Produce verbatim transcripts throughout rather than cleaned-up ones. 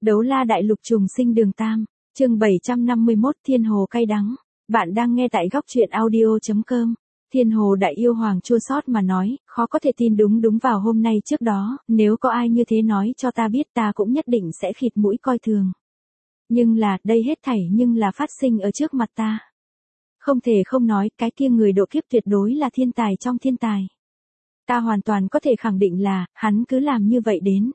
Đấu la đại lục trùng sinh đường tam, chương bảy trăm năm mươi mốt Thiên Hồ cay đắng. Bạn đang nghe tại góc truyện audio.com. Thiên Hồ đại yêu hoàng chua xót mà nói, khó có thể tin đúng đúng vào hôm nay trước đó, nếu có ai như thế nói cho ta biết ta cũng nhất định sẽ khịt mũi coi thường. Nhưng là, đây hết thảy nhưng là phát sinh ở trước mặt ta. Không thể không nói, cái kia người độ kiếp tuyệt đối là thiên tài trong thiên tài. Ta hoàn toàn có thể khẳng định là, hắn cứ làm như vậy đến.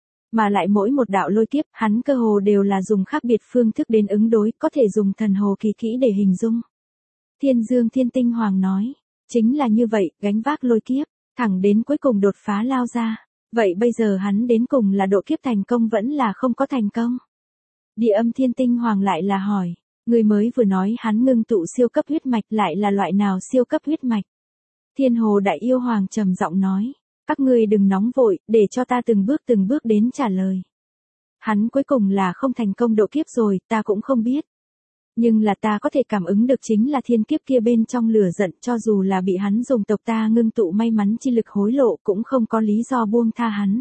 Mà lại mỗi một đạo lôi kiếp, hắn cơ hồ đều là dùng khác biệt phương thức đến ứng đối, có thể dùng thần hồ kỳ kỹ để hình dung. Thiên Dương Thiên Tinh Hoàng nói, chính là như vậy, gánh vác lôi kiếp, thẳng đến cuối cùng đột phá lao ra. Vậy bây giờ hắn đến cùng là độ kiếp thành công vẫn là không có thành công? Địa Âm Thiên Tinh Hoàng lại là hỏi, người mới vừa nói hắn ngưng tụ siêu cấp huyết mạch lại là loại nào siêu cấp huyết mạch? Thiên Hồ đại yêu hoàng trầm giọng nói, các ngươi đừng nóng vội, để cho ta từng bước từng bước đến trả lời. Hắn cuối cùng là không thành công độ kiếp rồi, ta cũng không biết. Nhưng là ta có thể cảm ứng được chính là thiên kiếp kia bên trong lửa giận, cho dù là bị hắn dùng tộc ta ngưng tụ may mắn chi lực hối lộ cũng không có lý do buông tha hắn.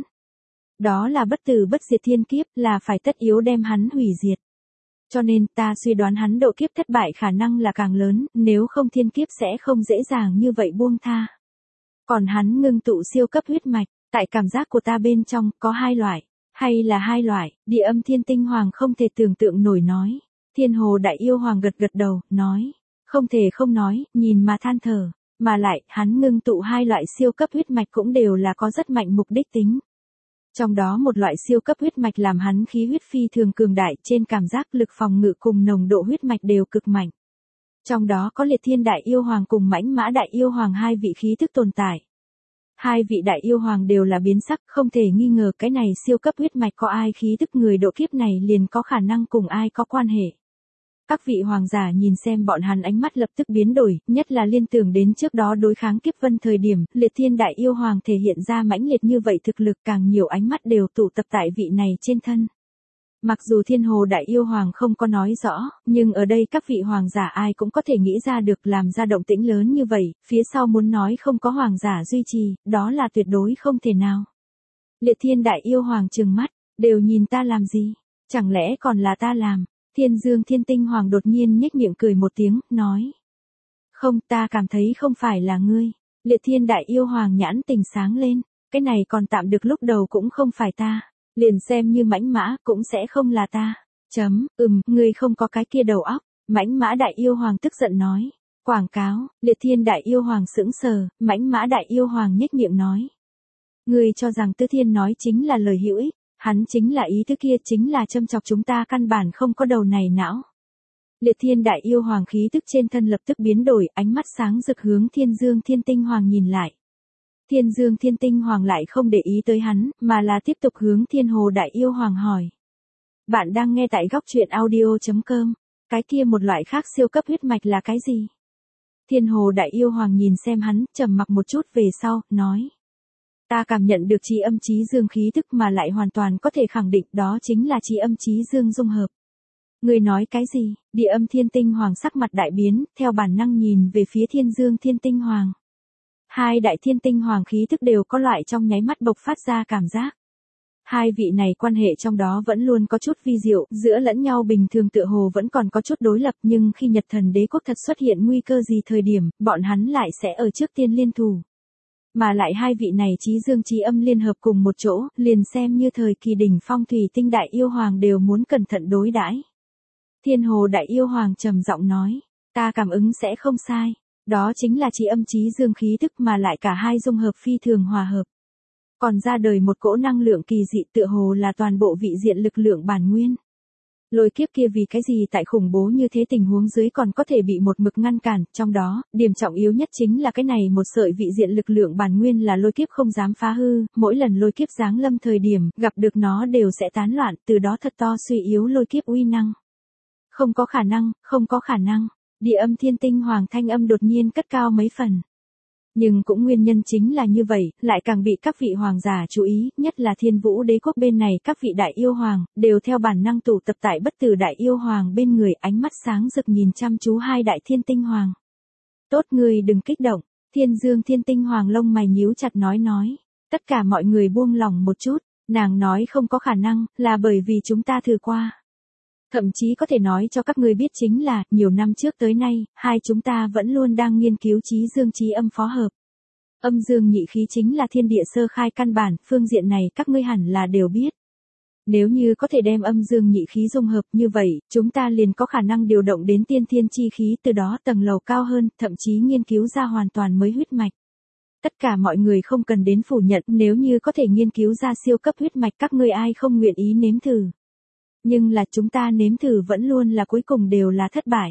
Đó là bất tử bất diệt thiên kiếp, là phải tất yếu đem hắn hủy diệt. Cho nên ta suy đoán hắn độ kiếp thất bại khả năng là càng lớn, nếu không thiên kiếp sẽ không dễ dàng như vậy buông tha. Còn hắn ngưng tụ siêu cấp huyết mạch, tại cảm giác của ta bên trong, có hai loại, hay là hai loại, Địa Âm Thiên Tinh Hoàng không thể tưởng tượng nổi nói. Thiên Hồ đại yêu hoàng gật gật đầu, nói, không thể không nói, nhìn mà than thở, mà lại, hắn ngưng tụ hai loại siêu cấp huyết mạch cũng đều là có rất mạnh mục đích tính. Trong đó một loại siêu cấp huyết mạch làm hắn khí huyết phi thường cường đại, trên cảm giác lực phòng ngự cùng nồng độ huyết mạch đều cực mạnh. Trong đó có Liệt Thiên đại yêu hoàng cùng Mãnh Mã đại yêu hoàng hai vị khí thức tồn tại. Hai vị đại yêu hoàng đều là biến sắc, không thể nghi ngờ cái này siêu cấp huyết mạch có ai khí thức người độ kiếp này liền có khả năng cùng ai có quan hệ. Các vị hoàng giả nhìn xem bọn hắn ánh mắt lập tức biến đổi, nhất là liên tưởng đến trước đó đối kháng kiếp vân thời điểm, Liệt Thiên đại yêu hoàng thể hiện ra mãnh liệt như vậy thực lực, càng nhiều ánh mắt đều tụ tập tại vị này trên thân. Mặc dù Thiên Hồ đại yêu hoàng không có nói rõ, nhưng ở đây các vị hoàng giả ai cũng có thể nghĩ ra được làm ra động tĩnh lớn như vậy, phía sau muốn nói không có hoàng giả duy trì, đó là tuyệt đối không thể nào. Liệt Thiên đại yêu hoàng trừng mắt, đều nhìn ta làm gì, chẳng lẽ còn là ta làm? Thiên Dương Thiên Tinh Hoàng đột nhiên nhếch miệng cười một tiếng, nói. Không, ta cảm thấy không phải là ngươi. Liệt Thiên đại yêu hoàng nhãn tình sáng lên, cái này còn tạm được, lúc đầu cũng không phải ta. Liền xem như Mãnh Mã cũng sẽ không là ta. Chấm, ừm, ngươi không có cái kia đầu óc. Mãnh Mã đại yêu hoàng tức giận nói. Quảng cáo, Liệt Thiên đại yêu hoàng sững sờ, Mãnh Mã đại yêu hoàng nhếch miệng nói. Ngươi cho rằng Tư Thiên nói chính là lời hữu ích. Hắn chính là ý thứ kia, chính là châm chọc chúng ta, căn bản không có đầu này não. Liệt Thiên đại yêu hoàng khí tức trên thân lập tức biến đổi, ánh mắt sáng rực hướng Thiên Dương Thiên Tinh Hoàng nhìn lại. Thiên Dương Thiên Tinh Hoàng lại không để ý tới hắn, mà là tiếp tục hướng Thiên Hồ đại yêu hoàng hỏi. Bạn đang nghe tại góc truyện audio.com. Cái kia một loại khác siêu cấp huyết mạch là cái gì? Thiên Hồ đại yêu hoàng nhìn xem hắn, trầm mặc một chút về sau, nói. Ta cảm nhận được Chí Âm Chí Dương khí thức, mà lại hoàn toàn có thể khẳng định đó chính là Chí Âm Chí Dương dung hợp. Ngươi nói cái gì? Địa Âm Thiên Tinh Hoàng sắc mặt đại biến, theo bản năng nhìn về phía Thiên Dương Thiên Tinh Hoàng. Hai đại thiên tinh hoàng khí thức đều có loại trong nháy mắt bộc phát ra cảm giác. Hai vị này quan hệ trong đó vẫn luôn có chút vi diệu, giữa lẫn nhau bình thường tựa hồ vẫn còn có chút đối lập, nhưng khi Nhật Thần Đế quốc thật xuất hiện nguy cơ gì thời điểm, bọn hắn lại sẽ ở trước tiên liên thủ. Mà lại hai vị này Chí Dương Chí Âm liên hợp cùng một chỗ, liền xem như thời kỳ đỉnh phong Thủy Tinh đại yêu hoàng đều muốn cẩn thận đối đãi. Thiên Hồ đại yêu hoàng trầm giọng nói, ta cảm ứng sẽ không sai, đó chính là Chí Âm Chí Dương khí thức, mà lại cả hai dung hợp phi thường hòa hợp. Còn ra đời một cỗ năng lượng kỳ dị, tựa hồ là toàn bộ vị diện lực lượng bản nguyên. Lôi kiếp kia vì cái gì tại khủng bố như thế tình huống dưới còn có thể bị một mực ngăn cản, trong đó, điểm trọng yếu nhất chính là cái này một sợi vị diện lực lượng bản nguyên là lôi kiếp không dám phá hư, mỗi lần lôi kiếp giáng lâm thời điểm, gặp được nó đều sẽ tán loạn, từ đó thật to suy yếu lôi kiếp uy năng. Không có khả năng, không có khả năng, Địa Âm Thiên Tinh Hoàng thanh âm đột nhiên cất cao mấy phần. Nhưng cũng nguyên nhân chính là như vậy, lại càng bị các vị hoàng giả chú ý, nhất là Thiên Vũ đế quốc bên này các vị đại yêu hoàng, đều theo bản năng tụ tập tại bất tử đại yêu hoàng bên người, ánh mắt sáng rực nhìn chăm chú hai đại thiên tinh hoàng. Tốt, ngươi đừng kích động, Thiên Dương Thiên Tinh Hoàng lông mày nhíu chặt nói nói, tất cả mọi người buông lòng một chút, Nàng nói không có khả năng, là bởi vì chúng ta thử qua. Thậm chí có thể nói cho các ngươi biết chính là, nhiều năm trước tới nay, hai chúng ta vẫn luôn đang nghiên cứu trí dương trí âm phó hợp. Âm dương nhị khí chính là thiên địa sơ khai căn bản, phương diện này các ngươi hẳn là đều biết. Nếu như có thể đem âm dương nhị khí dung hợp như vậy, chúng ta liền có khả năng điều động đến tiên thiên chi khí, từ đó tầng lầu cao hơn, thậm chí nghiên cứu ra hoàn toàn mới huyết mạch. Tất cả mọi người không cần đến phủ nhận, nếu như có thể nghiên cứu ra siêu cấp huyết mạch các ngươi ai không nguyện ý nếm thử. Nhưng là chúng ta nếm thử vẫn luôn là cuối cùng đều là thất bại.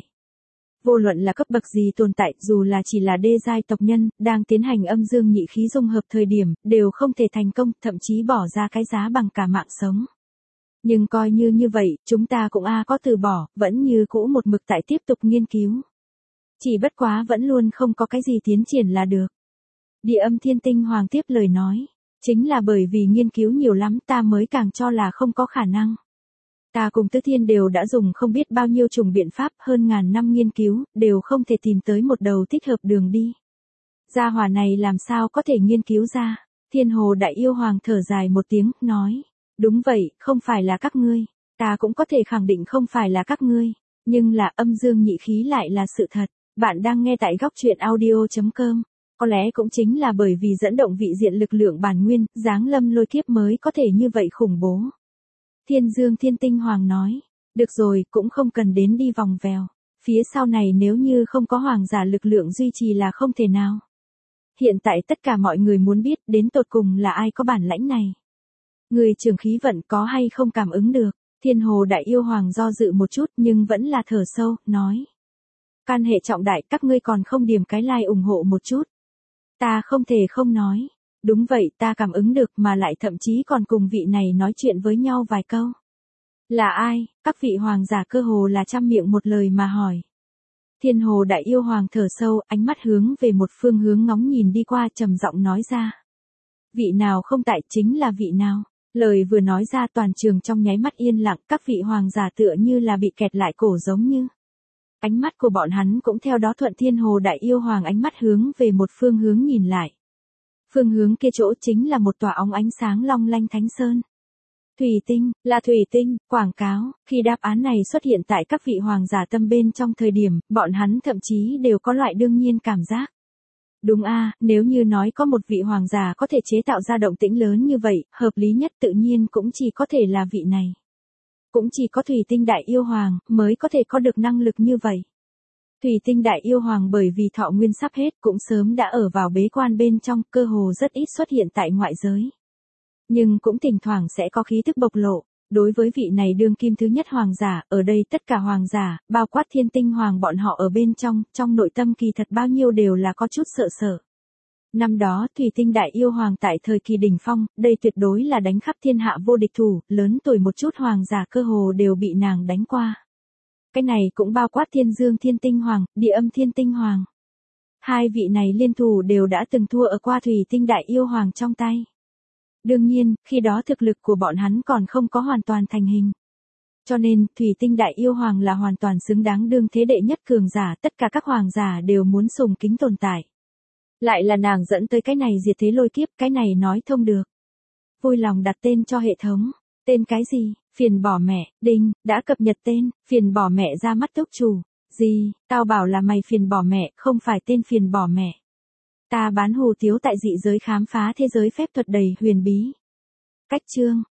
Vô luận là cấp bậc gì tồn tại, dù là chỉ là đê giai tộc nhân, đang tiến hành âm dương nhị khí dung hợp thời điểm, đều không thể thành công, thậm chí bỏ ra cái giá bằng cả mạng sống. Nhưng coi như như vậy, chúng ta cũng a có từ bỏ, vẫn như cũ một mực tại tiếp tục nghiên cứu. Chỉ bất quá vẫn luôn không có cái gì tiến triển là được. Địa âm thiên tinh hoàng tiếp lời nói, chính là bởi vì nghiên cứu nhiều lắm ta mới càng cho là không có khả năng. Ta cùng Tứ Thiên đều đã dùng không biết bao nhiêu chủng biện pháp hơn ngàn năm nghiên cứu, đều không thể tìm tới một đầu thích hợp đường đi. Gia hỏa này làm sao có thể nghiên cứu ra, Thiên Hồ Đại Yêu Hoàng thở dài một tiếng, nói. Đúng vậy, không phải là các ngươi, ta cũng có thể khẳng định không phải là các ngươi, nhưng là âm dương nhị khí lại là sự thật. Bạn đang nghe tại góc truyện audio chấm com. Có lẽ cũng chính là bởi vì dẫn động vị diện lực lượng bản nguyên, giáng lâm lôi kiếp mới có thể như vậy khủng bố. Thiên Dương Thiên Tinh Hoàng nói, được rồi, cũng không cần đến đi vòng vèo. Phía sau này nếu như không có hoàng giả lực lượng duy trì là không thể nào. Hiện tại tất cả mọi người muốn biết đến tột cùng là ai có bản lãnh này. Người trường khí vận có hay không cảm ứng được. Thiên Hồ Đại Yêu Hoàng do dự một chút nhưng vẫn là thở sâu, nói. Can hệ trọng đại, các ngươi còn không điểm cái like ủng hộ một chút. Ta không thể không nói. Đúng vậy, ta cảm ứng được mà lại thậm chí còn cùng vị này nói chuyện với nhau vài câu. Là ai? Các vị hoàng giả cơ hồ là trăm miệng một lời mà hỏi. Thiên Hồ Đại Yêu Hoàng thở sâu, ánh mắt hướng về một phương hướng ngóng nhìn đi qua, trầm giọng nói ra. Vị nào không tại chính là vị nào. Lời vừa nói ra toàn trường trong nháy mắt yên lặng, các vị hoàng giả tựa như là bị kẹt lại cổ giống như. Ánh mắt của bọn hắn cũng theo đó thuận Thiên Hồ Đại Yêu Hoàng ánh mắt hướng về một phương hướng nhìn lại. Phương hướng kia chỗ chính là một tòa óng ánh sáng long lanh thánh sơn. Thủy tinh, là thủy tinh, quảng cáo, khi đáp án này xuất hiện tại các vị hoàng giả tâm bên trong thời điểm, bọn hắn thậm chí đều có loại đương nhiên cảm giác. Đúng a, nếu như nói có một vị hoàng giả có thể chế tạo ra động tĩnh lớn như vậy, hợp lý nhất tự nhiên cũng chỉ có thể là vị này. Cũng chỉ có Thủy Tinh Đại Yêu Hoàng mới có thể có được năng lực như vậy. Thủy Tinh Đại Yêu Hoàng bởi vì thọ nguyên sắp hết cũng sớm đã ở vào bế quan bên trong, cơ hồ rất ít xuất hiện tại ngoại giới. Nhưng cũng thỉnh thoảng sẽ có khí thức bộc lộ. Đối với vị này đương kim thứ nhất hoàng giả, ở đây tất cả hoàng giả, bao quát Thiên Tinh Hoàng bọn họ ở bên trong, trong nội tâm kỳ thật bao nhiêu đều là có chút sợ sợ. Năm đó, Thủy Tinh Đại Yêu Hoàng tại thời kỳ đỉnh phong, đây tuyệt đối là đánh khắp thiên hạ vô địch thủ, lớn tuổi một chút hoàng giả cơ hồ đều bị nàng đánh qua. Cái này cũng bao quát Thiên Dương Thiên Tinh Hoàng, Địa Âm Thiên Tinh Hoàng. Hai vị này liên thủ đều đã từng thua ở qua Thủy Tinh Đại Yêu Hoàng trong tay. Đương nhiên, khi đó thực lực của bọn hắn còn không có hoàn toàn thành hình. Cho nên, Thủy Tinh Đại Yêu Hoàng là hoàn toàn xứng đáng đương thế đệ nhất cường giả, tất cả các hoàng giả đều muốn sùng kính tồn tại. Lại là nàng dẫn tới cái này diệt thế lôi kiếp, cái này nói thông được. Vui lòng đặt tên cho hệ thống. Tên cái gì? Phiền bỏ mẹ, đinh, đã cập nhật tên, phiền bỏ mẹ ra mắt túc chủ. Gì, tao bảo là mày phiền bỏ mẹ, không phải tên phiền bỏ mẹ. Ta bán hù tiếu tại dị giới khám phá thế giới phép thuật đầy huyền bí. Cách chương.